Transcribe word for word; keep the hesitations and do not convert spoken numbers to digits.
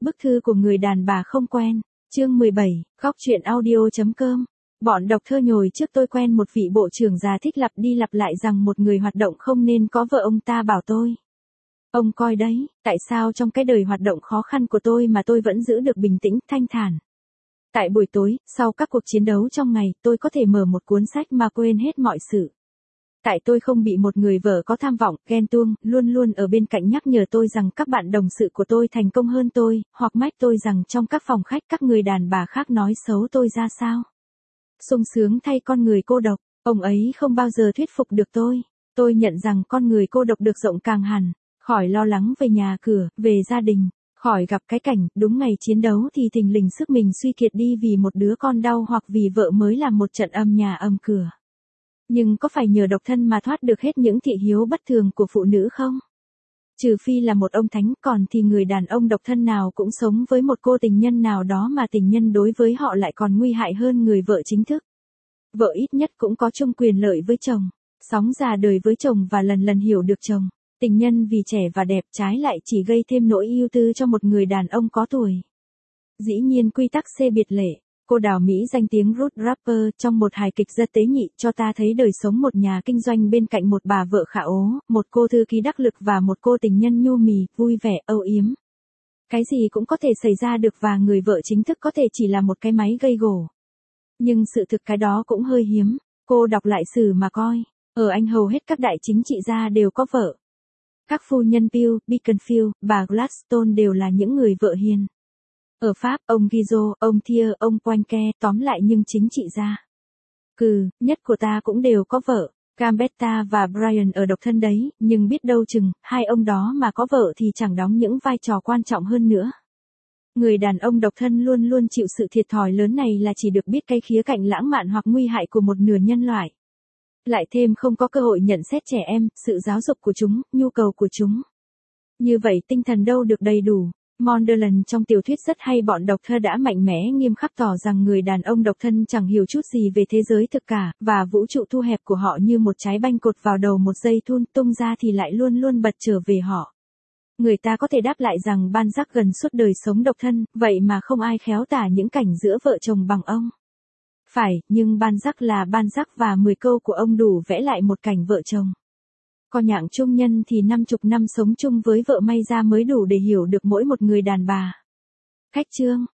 Bức thư của người đàn bà không quen. Chương mười bảy, góc truyện audio.com. Bọn độc thơ nhồi trước tôi quen một vị bộ trưởng già thích lặp đi lặp lại rằng một người hoạt động không nên có vợ, ông ta bảo tôi. Ông coi đấy, tại sao trong cái đời hoạt động khó khăn của tôi mà tôi vẫn giữ được bình tĩnh, thanh thản. Tại buổi tối, sau các cuộc chiến đấu trong ngày, tôi có thể mở một cuốn sách mà quên hết mọi sự. Tại tôi không bị một người vợ có tham vọng, ghen tuông, luôn luôn ở bên cạnh nhắc nhở tôi rằng các bạn đồng sự của tôi thành công hơn tôi, hoặc mách tôi rằng trong các phòng khách các người đàn bà khác nói xấu tôi ra sao. Sung sướng thay con người cô độc, ông ấy không bao giờ thuyết phục được tôi. Tôi nhận rằng con người cô độc được rộng càng hẳn, khỏi lo lắng về nhà cửa, về gia đình, khỏi gặp cái cảnh đúng ngày chiến đấu thì thình lình sức mình suy kiệt đi vì một đứa con đau hoặc vì vợ mới làm một trận âm nhà âm cửa. Nhưng có phải nhờ độc thân mà thoát được hết những thị hiếu bất thường của phụ nữ không? Trừ phi là một ông thánh, còn thì người đàn ông độc thân nào cũng sống với một cô tình nhân nào đó mà tình nhân đối với họ lại còn nguy hại hơn người vợ chính thức. Vợ ít nhất cũng có chung quyền lợi với chồng, sóng già đời với chồng và lần lần hiểu được chồng. Tình nhân vì trẻ và đẹp trái lại chỉ gây thêm nỗi ưu tư cho một người đàn ông có tuổi. Dĩ nhiên quy tắc C biệt lệ. Cô đào Mỹ danh tiếng Ruth Rapper trong một hài kịch rất tế nhị cho ta thấy đời sống một nhà kinh doanh bên cạnh một bà vợ khả ố, một cô thư ký đắc lực và một cô tình nhân nhu mì, vui vẻ, âu yếm. Cái gì cũng có thể xảy ra được và người vợ chính thức có thể chỉ là một cái máy gây gổ. Nhưng sự thực cái đó cũng hơi hiếm. Cô đọc lại sử mà coi. Ở Anh hầu hết các đại chính trị gia đều có vợ. Các phu nhân Peel, Beaconsfield, bà Gladstone đều là những người vợ hiền. Ở Pháp, ông Guizot, ông Thiers, ông Poincaré, tóm lại nhưng chính trị gia cừ nhất của ta cũng đều có vợ. Gambetta và Brian ở độc thân đấy, nhưng biết đâu chừng, hai ông đó mà có vợ thì chẳng đóng những vai trò quan trọng hơn nữa. Người đàn ông độc thân luôn luôn chịu sự thiệt thòi lớn này là chỉ được biết cái khía cạnh lãng mạn hoặc nguy hại của một nửa nhân loại. Lại thêm không có cơ hội nhận xét trẻ em, sự giáo dục của chúng, nhu cầu của chúng. Như vậy tinh thần đâu được đầy đủ. Monderland trong tiểu thuyết rất hay bọn độc thơ đã mạnh mẽ nghiêm khắc tỏ rằng người đàn ông độc thân chẳng hiểu chút gì về thế giới thực cả, và vũ trụ thu hẹp của họ như một trái banh cột vào đầu một dây thun tung ra thì lại luôn luôn bật trở về họ. Người ta có thể đáp lại rằng Balzac gần suốt đời sống độc thân, vậy mà không ai khéo tả những cảnh giữa vợ chồng bằng ông. Phải, nhưng Balzac là Balzac và mười câu của ông đủ vẽ lại một cảnh vợ chồng. Có nhạng trung nhân thì năm chục năm sống chung với vợ may ra mới đủ để hiểu được mỗi một người đàn bà. Khách chương.